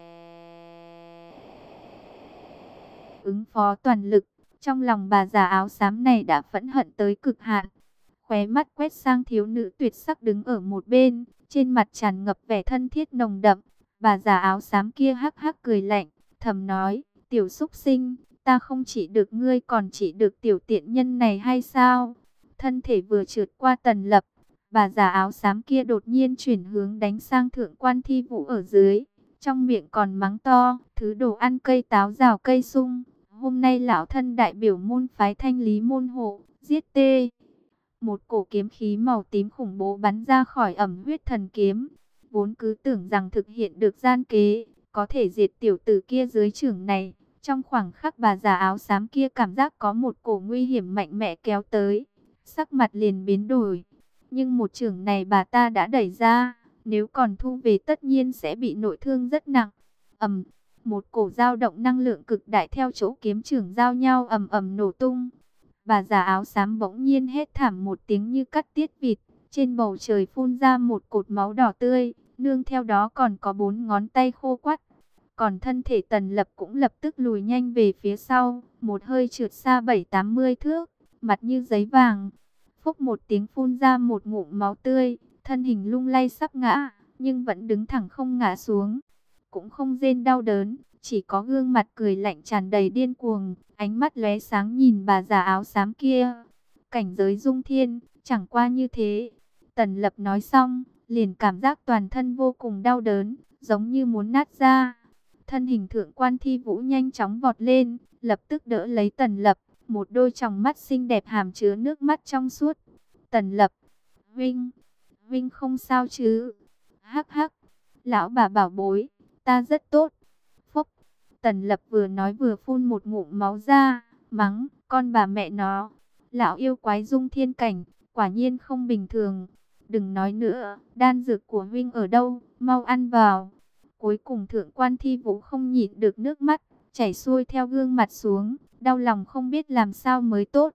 ứng phó toàn lực. Trong lòng bà già áo xám này đã phẫn hận tới cực hạn. Khóe mắt quét sang thiếu nữ tuyệt sắc đứng ở một bên, trên mặt tràn ngập vẻ thân thiết nồng đậm. Bà già áo xám kia hắc hắc cười lạnh, thầm nói, tiểu súc sinh, ta không chỉ được ngươi còn chỉ được tiểu tiện nhân này hay sao? Thân thể vừa trượt qua Tần Lập, bà già áo xám kia đột nhiên chuyển hướng đánh sang Thượng Quan Thi Vũ ở dưới. Trong miệng còn mắng to, thứ đồ ăn cây táo rào cây sung. Hôm nay lão thân đại biểu môn phái Thanh Lý môn hộ, giết tê. Một cổ kiếm khí màu tím khủng bố bắn ra khỏi ẩm huyết thần kiếm. Vốn cứ tưởng rằng thực hiện được gian kế, có thể diệt tiểu tử kia dưới chưởng này. Trong khoảng khắc bà già áo xám kia cảm giác có một cổ nguy hiểm mạnh mẽ kéo tới. Sắc mặt liền biến đổi. Nhưng một chưởng này bà ta đã đẩy ra. Nếu còn thu về tất nhiên sẽ bị nội thương rất nặng. Ầm, một cổ dao động năng lượng cực đại theo chỗ kiếm chưởng giao nhau ầm ầm nổ tung. Bà già áo xám bỗng nhiên hét thảm một tiếng như cắt tiết vịt. Trên bầu trời phun ra một cột máu đỏ tươi. Nương theo đó còn có bốn ngón tay khô quắt. Còn thân thể Tần Lập cũng lập tức lùi nhanh về phía sau. Một hơi trượt xa bảy tám mươi thước. Mặt như giấy vàng. Phốc một tiếng phun ra một ngụm máu tươi. Thân hình lung lay sắp ngã. Nhưng vẫn đứng thẳng không ngã xuống. Cũng không rên đau đớn. Chỉ có gương mặt cười lạnh tràn đầy điên cuồng. Ánh mắt lóe sáng nhìn bà già áo xám kia. Cảnh giới dung thiên. Chẳng qua như thế. Tần Lập nói xong. Liền cảm giác toàn thân vô cùng đau đớn. Giống như muốn nát ra. Thân hình Thượng Quan Thi Vũ nhanh chóng vọt lên. Lập tức đỡ lấy Tần Lập. Một đôi tròng mắt xinh đẹp hàm chứa nước mắt trong suốt. Tần Lập. Vinh. Vinh không sao chứ? Hắc hắc. Lão bà bảo bối. Ta rất tốt. Phốc. Tần Lập vừa nói vừa phun một ngụm máu ra. Mắng. Con bà mẹ nó. Lão yêu quái dung thiên cảnh. Quả nhiên không bình thường. Đừng nói nữa. Đan dược của Vinh ở đâu? Mau ăn vào. Cuối cùng Thượng Quan Thi Vũ không nhịn được nước mắt. Chảy xuôi theo gương mặt xuống. Đau lòng không biết làm sao mới tốt.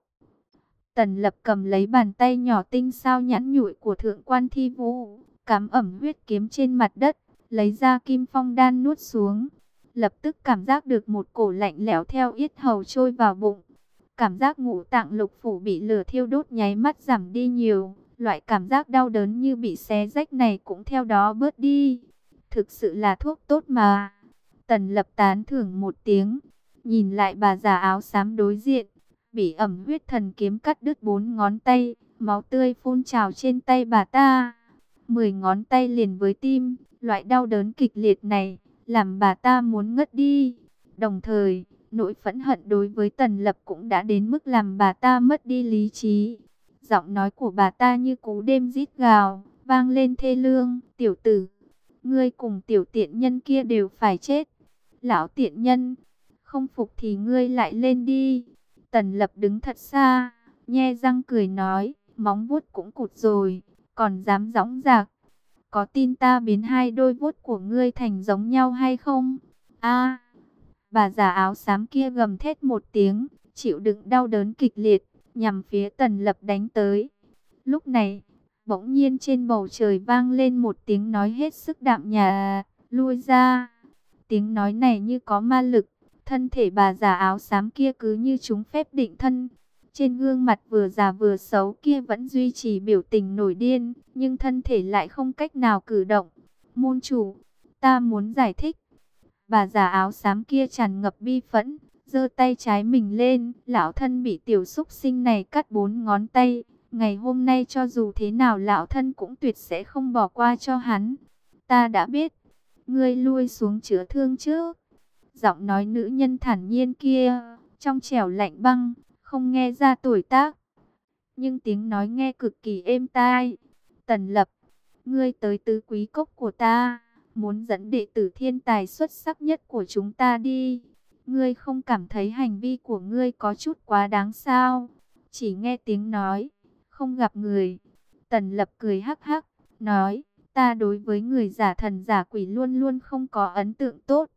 Tần Lập cầm lấy bàn tay nhỏ tinh xao nhẵn nhụi của Thượng Quan Thi Vũ, cắm ẩm huyết kiếm trên mặt đất, lấy ra kim phong đan nuốt xuống. Lập tức cảm giác được một cổ lạnh lẽo theo yết hầu trôi vào bụng. Cảm giác ngũ tạng lục phủ bị lửa thiêu đốt nháy mắt giảm đi nhiều. Loại cảm giác đau đớn như bị xé rách này cũng theo đó bớt đi. Thực sự là thuốc tốt mà. Tần Lập tán thưởng một tiếng, nhìn lại bà già áo xám đối diện. Bị ẩm huyết thần kiếm cắt đứt bốn ngón tay, máu tươi phun trào trên tay bà ta. Mười ngón tay liền với tim, loại đau đớn kịch liệt này, làm bà ta muốn ngất đi. Đồng thời, nỗi phẫn hận đối với Tần Lập cũng đã đến mức làm bà ta mất đi lý trí. Giọng nói của bà ta như cú đêm rít gào, vang lên thê lương. Tiểu tử, ngươi cùng tiểu tiện nhân kia đều phải chết. Lão tiện nhân, không phục thì ngươi lại lên đi. Tần Lập đứng thật xa, nhe răng cười nói, móng vuốt cũng cụt rồi, còn dám dõng dạc. Có tin ta biến hai đôi vuốt của ngươi thành giống nhau hay không? A, bà già áo xám kia gầm thét một tiếng, chịu đựng đau đớn kịch liệt, nhằm phía Tần Lập đánh tới. Lúc này, bỗng nhiên trên bầu trời vang lên một tiếng nói hết sức đạm nhạt, lui ra. Tiếng nói này như có ma lực. Thân thể bà già áo xám kia cứ như chúng phép định thân. Trên gương mặt vừa già vừa xấu kia vẫn duy trì biểu tình nổi điên, nhưng thân thể lại không cách nào cử động. Môn chủ, ta muốn giải thích. Bà già áo xám kia tràn ngập bi phẫn, giơ tay trái mình lên. Lão thân bị tiểu súc sinh này cắt bốn ngón tay. Ngày hôm nay cho dù thế nào lão thân cũng tuyệt sẽ không bỏ qua cho hắn. Ta đã biết, ngươi lui xuống chữa thương trước. Giọng nói nữ nhân thản nhiên kia, trong trẻo lạnh băng, không nghe ra tuổi tác. Nhưng tiếng nói nghe cực kỳ êm tai. Tần Lập, ngươi tới tứ quý cốc của ta, muốn dẫn đệ tử thiên tài xuất sắc nhất của chúng ta đi. Ngươi không cảm thấy hành vi của ngươi có chút quá đáng sao? Chỉ nghe tiếng nói, không gặp người. Tần Lập cười hắc hắc, nói, ta đối với người giả thần giả quỷ luôn luôn không có ấn tượng tốt.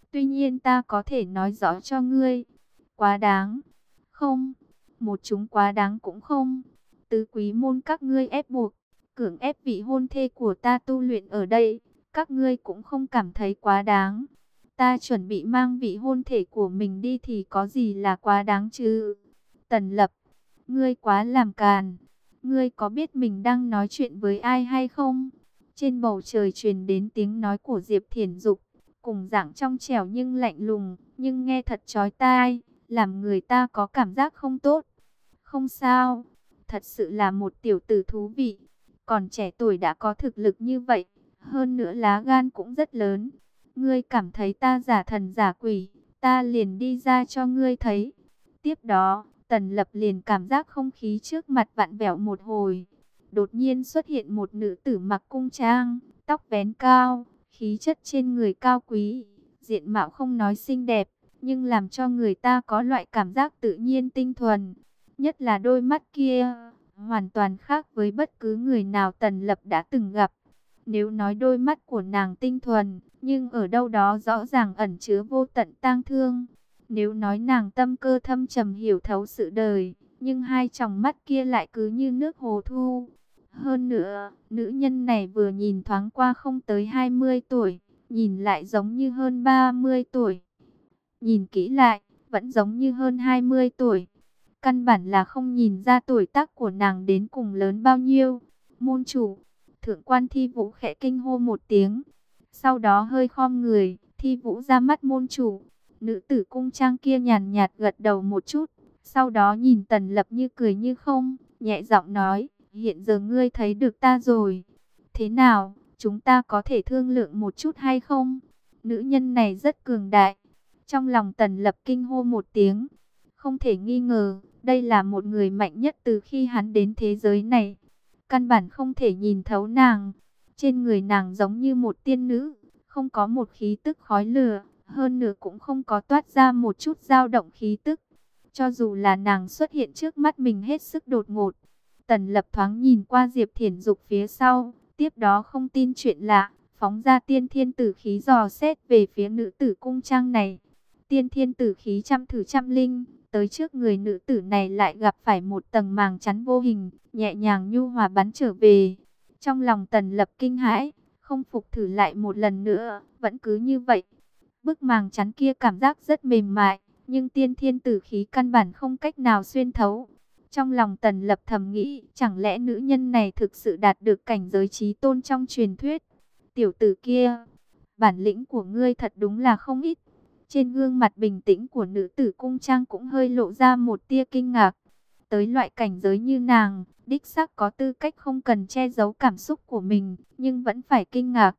Tuy nhiên ta có thể nói rõ cho ngươi, quá đáng. Không, một chúng quá đáng cũng không. Tứ quý môn các ngươi ép buộc, cưỡng ép vị hôn thê của ta tu luyện ở đây, các ngươi cũng không cảm thấy quá đáng. Ta chuẩn bị mang vị hôn thê của mình đi thì có gì là quá đáng chứ? Tần Lập, ngươi quá làm càn. Ngươi có biết mình đang nói chuyện với ai hay không? Trên bầu trời truyền đến tiếng nói của Diệp Thiển Dục, cùng dạng trong trẻo nhưng lạnh lùng, nhưng nghe thật chói tai, làm người ta có cảm giác không tốt. Không sao, thật sự là một tiểu tử thú vị, còn trẻ tuổi đã có thực lực như vậy, hơn nữa lá gan cũng rất lớn. Ngươi cảm thấy ta giả thần giả quỷ, ta liền đi ra cho ngươi thấy. Tiếp đó, Tần Lập liền cảm giác không khí trước mặt vặn vẹo một hồi. Đột nhiên xuất hiện một nữ tử mặc cung trang, tóc vén cao, khí chất trên người cao quý, diện mạo không nói xinh đẹp, nhưng làm cho người ta có loại cảm giác tự nhiên tinh thuần. Nhất là đôi mắt kia, hoàn toàn khác với bất cứ người nào Tần Lập đã từng gặp. Nếu nói đôi mắt của nàng tinh thuần, nhưng ở đâu đó rõ ràng ẩn chứa vô tận tang thương. Nếu nói nàng tâm cơ thâm trầm hiểu thấu sự đời, nhưng hai tròng mắt kia lại cứ như nước hồ thu. Hơn nữa, nữ nhân này vừa nhìn thoáng qua không tới hai mươi tuổi, nhìn lại giống như hơn ba mươi tuổi. Nhìn kỹ lại, vẫn giống như hơn hai mươi tuổi. Căn bản là không nhìn ra tuổi tác của nàng đến cùng lớn bao nhiêu. Môn chủ, thượng quan Thi Vũ khẽ kinh hô một tiếng. Sau đó hơi khom người, Thi Vũ ra mắt môn chủ. Nữ tử cung trang kia nhàn nhạt gật đầu một chút. Sau đó nhìn Tần Lập như cười như không, nhẹ giọng nói, hiện giờ ngươi thấy được ta rồi. Thế nào, chúng ta có thể thương lượng một chút hay không? Nữ nhân này rất cường đại. Trong lòng Tần Lập kinh hô một tiếng. Không thể nghi ngờ, đây là một người mạnh nhất từ khi hắn đến thế giới này. Căn bản không thể nhìn thấu nàng. Trên người nàng giống như một tiên nữ, không có một khí tức khói lửa, hơn nữa cũng không có toát ra một chút dao động khí tức. Cho dù là nàng xuất hiện trước mắt mình hết sức đột ngột. Tần Lập thoáng nhìn qua Diệp Thiển Dục phía sau, tiếp đó không tin chuyện lạ, phóng ra tiên thiên tử khí dò xét về phía nữ tử cung trang này. Tiên thiên tử khí trăm thử trăm linh, tới trước người nữ tử này lại gặp phải một tầng màng chắn vô hình, nhẹ nhàng nhu hòa bắn trở về. Trong lòng Tần Lập kinh hãi, không phục thử lại một lần nữa, vẫn cứ như vậy. Bức màng chắn kia cảm giác rất mềm mại, nhưng tiên thiên tử khí căn bản không cách nào xuyên thấu. Trong lòng Tần Lập thầm nghĩ, chẳng lẽ nữ nhân này thực sự đạt được cảnh giới chí tôn trong truyền thuyết? Tiểu tử kia, bản lĩnh của ngươi thật đúng là không ít. Trên gương mặt bình tĩnh của nữ tử cung trang cũng hơi lộ ra một tia kinh ngạc. Tới loại cảnh giới như nàng, đích xác có tư cách không cần che giấu cảm xúc của mình, nhưng vẫn phải kinh ngạc.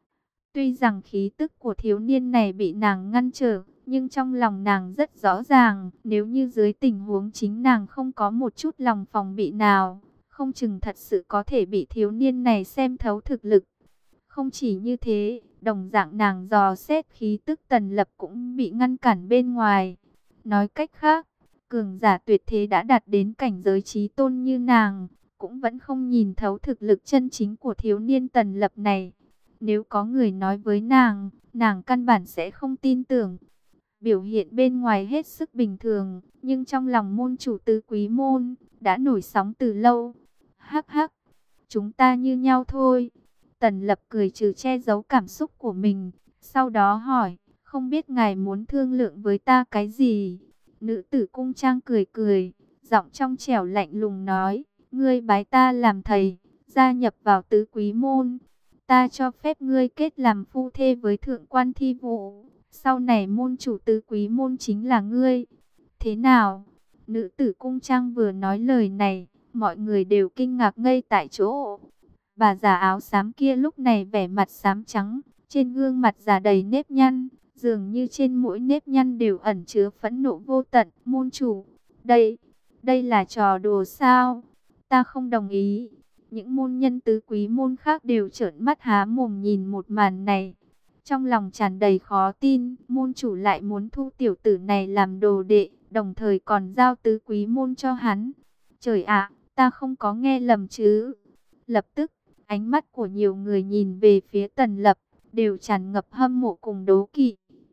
Tuy rằng khí tức của thiếu niên này bị nàng ngăn trở, nhưng trong lòng nàng rất rõ ràng, nếu như dưới tình huống chính nàng không có một chút lòng phòng bị nào, không chừng thật sự có thể bị thiếu niên này xem thấu thực lực. Không chỉ như thế, đồng dạng nàng dò xét khí tức Tần Lập cũng bị ngăn cản bên ngoài. Nói cách khác, cường giả tuyệt thế đã đạt đến cảnh giới chí tôn như nàng, cũng vẫn không nhìn thấu thực lực chân chính của thiếu niên Tần Lập này. Nếu có người nói với nàng, nàng căn bản sẽ không tin tưởng. Biểu hiện bên ngoài hết sức bình thường, nhưng trong lòng môn chủ tứ quý môn, đã nổi sóng từ lâu. Hắc hắc, chúng ta như nhau thôi. Tần Lập cười trừ che giấu cảm xúc của mình, sau đó hỏi, không biết ngài muốn thương lượng với ta cái gì? Nữ tử cung trang cười cười, giọng trong trẻo lạnh lùng nói, ngươi bái ta làm thầy, gia nhập vào tứ quý môn. Ta cho phép ngươi kết làm phu thê với thượng quan Thi Vũ, sau này môn chủ tứ quý môn chính là ngươi. Thế nào? Nữ tử cung trang vừa nói lời này, mọi người đều kinh ngạc ngây tại chỗ. Bà già áo xám kia lúc này vẻ mặt xám trắng, trên gương mặt già đầy nếp nhăn, dường như trên mỗi nếp nhăn đều ẩn chứa phẫn nộ vô tận. Môn chủ, đây, đây là trò đùa sao? Ta không đồng ý. Những môn nhân tứ quý môn khác đều trợn mắt há mồm nhìn một màn này. Trong lòng tràn đầy khó tin, môn chủ lại muốn thu tiểu tử này làm đồ đệ, đồng thời còn giao tứ quý môn cho hắn. Trời ạ, ta không có nghe lầm chứ? Lập tức, ánh mắt của nhiều người nhìn về phía Tần Lập, đều tràn ngập hâm mộ cùng đố kỵ.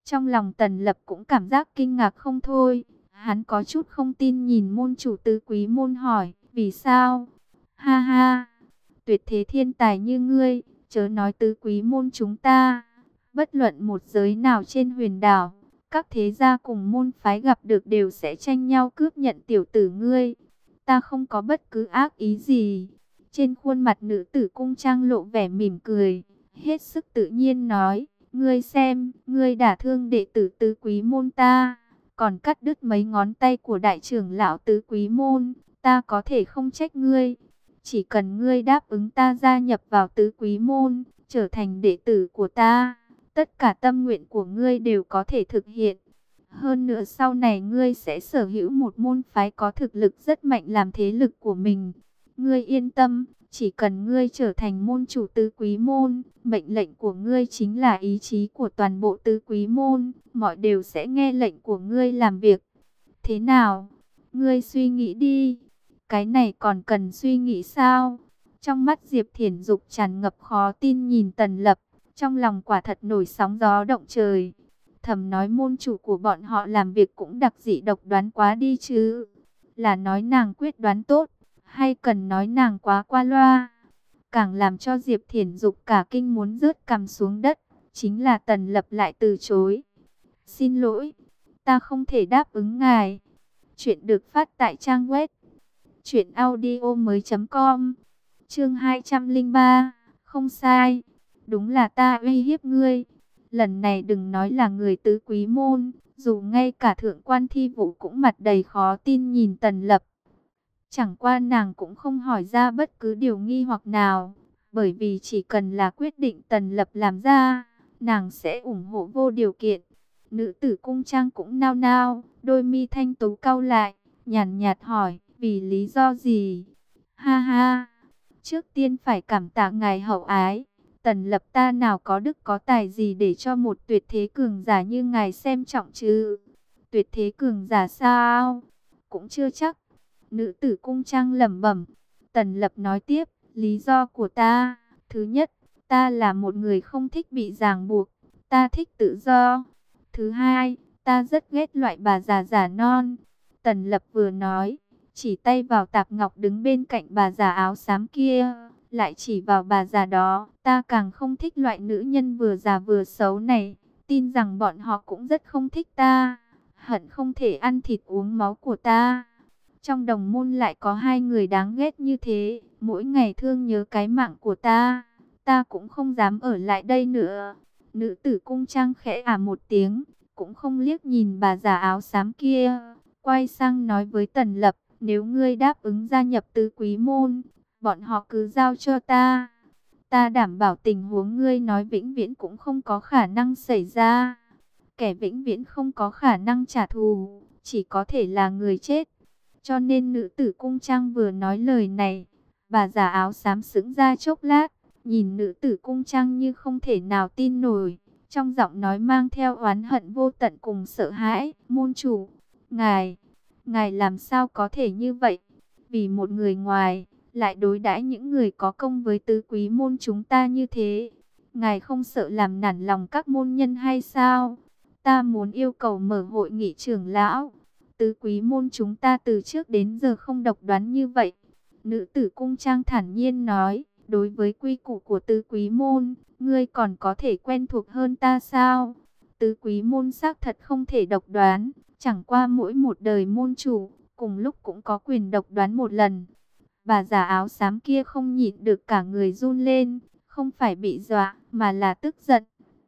Trong lòng Tần Lập cũng cảm giác kinh ngạc không thôi. Hắn có chút không tin nhìn môn chủ tứ quý môn hỏi, vì sao? Ha ha, tuyệt thế thiên tài như ngươi, chớ nói tứ quý môn chúng ta. Bất luận một giới nào trên huyền đảo, các thế gia cùng môn phái gặp được đều sẽ tranh nhau cướp nhận tiểu tử ngươi. Ta không có bất cứ ác ý gì. Trên khuôn mặt nữ tử cung trang lộ vẻ mỉm cười, hết sức tự nhiên nói, ngươi xem, ngươi đả thương đệ tử tứ quý môn ta, còn cắt đứt mấy ngón tay của đại trưởng lão tứ quý môn, ta có thể không trách ngươi. Chỉ cần ngươi đáp ứng ta gia nhập vào tứ quý môn, trở thành đệ tử của ta, tất cả tâm nguyện của ngươi đều có thể thực hiện. Hơn nữa sau này ngươi sẽ sở hữu một môn phái có thực lực rất mạnh làm thế lực của mình. Ngươi yên tâm, chỉ cần ngươi trở thành môn chủ tứ quý môn, mệnh lệnh của ngươi chính là ý chí của toàn bộ tứ quý môn, mọi đều sẽ nghe lệnh của ngươi làm việc. Thế nào? Ngươi suy nghĩ đi. Cái này còn cần suy nghĩ sao? Trong mắt Diệp Thiển Dục tràn ngập khó tin nhìn Tần Lập, trong lòng quả thật nổi sóng gió động trời. Thầm nói môn chủ của bọn họ làm việc cũng đặc dị độc đoán quá đi chứ. Là nói nàng quyết đoán tốt, hay cần nói nàng quá qua loa? Càng làm cho Diệp Thiển Dục cả kinh muốn rớt cằm xuống đất, chính là Tần Lập lại từ chối. Xin lỗi, ta không thể đáp ứng ngài. Chuyện được phát tại trang web truyện audio mới chấm com. Chương hai trăm lẻ ba, không sai, đúng là ta uy hiếp ngươi. Lần này đừng nói là người tứ quý môn, dù ngay cả thượng quan Thi Vũ cũng mặt đầy khó tin nhìn Tần Lập. Chẳng qua nàng cũng không hỏi ra bất cứ điều nghi hoặc nào, bởi vì chỉ cần là quyết định Tần Lập làm ra, nàng sẽ ủng hộ vô điều kiện. Nữ tử cung trang cũng nao nao, đôi mi thanh tú cau lại, nhàn nhạt hỏi, vì lý do gì? Ha ha, trước tiên phải cảm tạ ngài hậu ái. Tần Lập ta nào có đức có tài gì để cho một tuyệt thế cường giả như ngài xem trọng chứ? Tuyệt thế cường giả sao? Cũng chưa chắc. Nữ tử cung trang lẩm bẩm. Tần Lập nói tiếp, lý do của ta, thứ nhất, ta là một người không thích bị ràng buộc, ta thích tự do. Thứ hai, ta rất ghét loại bà già giả non. Tần Lập vừa nói, chỉ tay vào Tạp Ngọc đứng bên cạnh bà già áo xám kia, lại chỉ vào bà già đó. Ta càng không thích loại nữ nhân vừa già vừa xấu này, tin rằng bọn họ cũng rất không thích ta, hận không thể ăn thịt uống máu của ta. Trong đồng môn lại có hai người đáng ghét như thế, mỗi ngày thương nhớ cái mạng của ta, ta cũng không dám ở lại đây nữa. Nữ tử cung trang khẽ à một tiếng, cũng không liếc nhìn bà già áo xám kia, quay sang nói với Tần Lập, nếu ngươi đáp ứng gia nhập tứ quý môn, bọn họ cứ giao cho ta. Ta đảm bảo tình huống ngươi nói vĩnh viễn cũng không có khả năng xảy ra. Kẻ vĩnh viễn không có khả năng trả thù, chỉ có thể là người chết. Cho nên nữ tử cung trang vừa nói lời này, bà già áo xám sững ra chốc lát, nhìn nữ tử cung trang như không thể nào tin nổi. Trong giọng nói mang theo oán hận vô tận cùng sợ hãi. Môn chủ, ngài, ngài làm sao có thể như vậy? Vì một người ngoài, lại đối đãi những người có công với tứ quý môn chúng ta như thế. Ngài không sợ làm nản lòng các môn nhân hay sao? Ta muốn yêu cầu mở hội nghị trưởng lão. Tứ quý môn chúng ta từ trước đến giờ không độc đoán như vậy. Nữ tử cung trang thản nhiên nói, đối với quy củ của tứ quý môn, ngươi còn có thể quen thuộc hơn ta sao? Tứ quý môn xác thật không thể độc đoán, chẳng qua mỗi một đời môn chủ, cùng lúc cũng có quyền độc đoán một lần. Bà già áo xám kia không nhịn được cả người run lên, không phải bị dọa, mà là tức giận.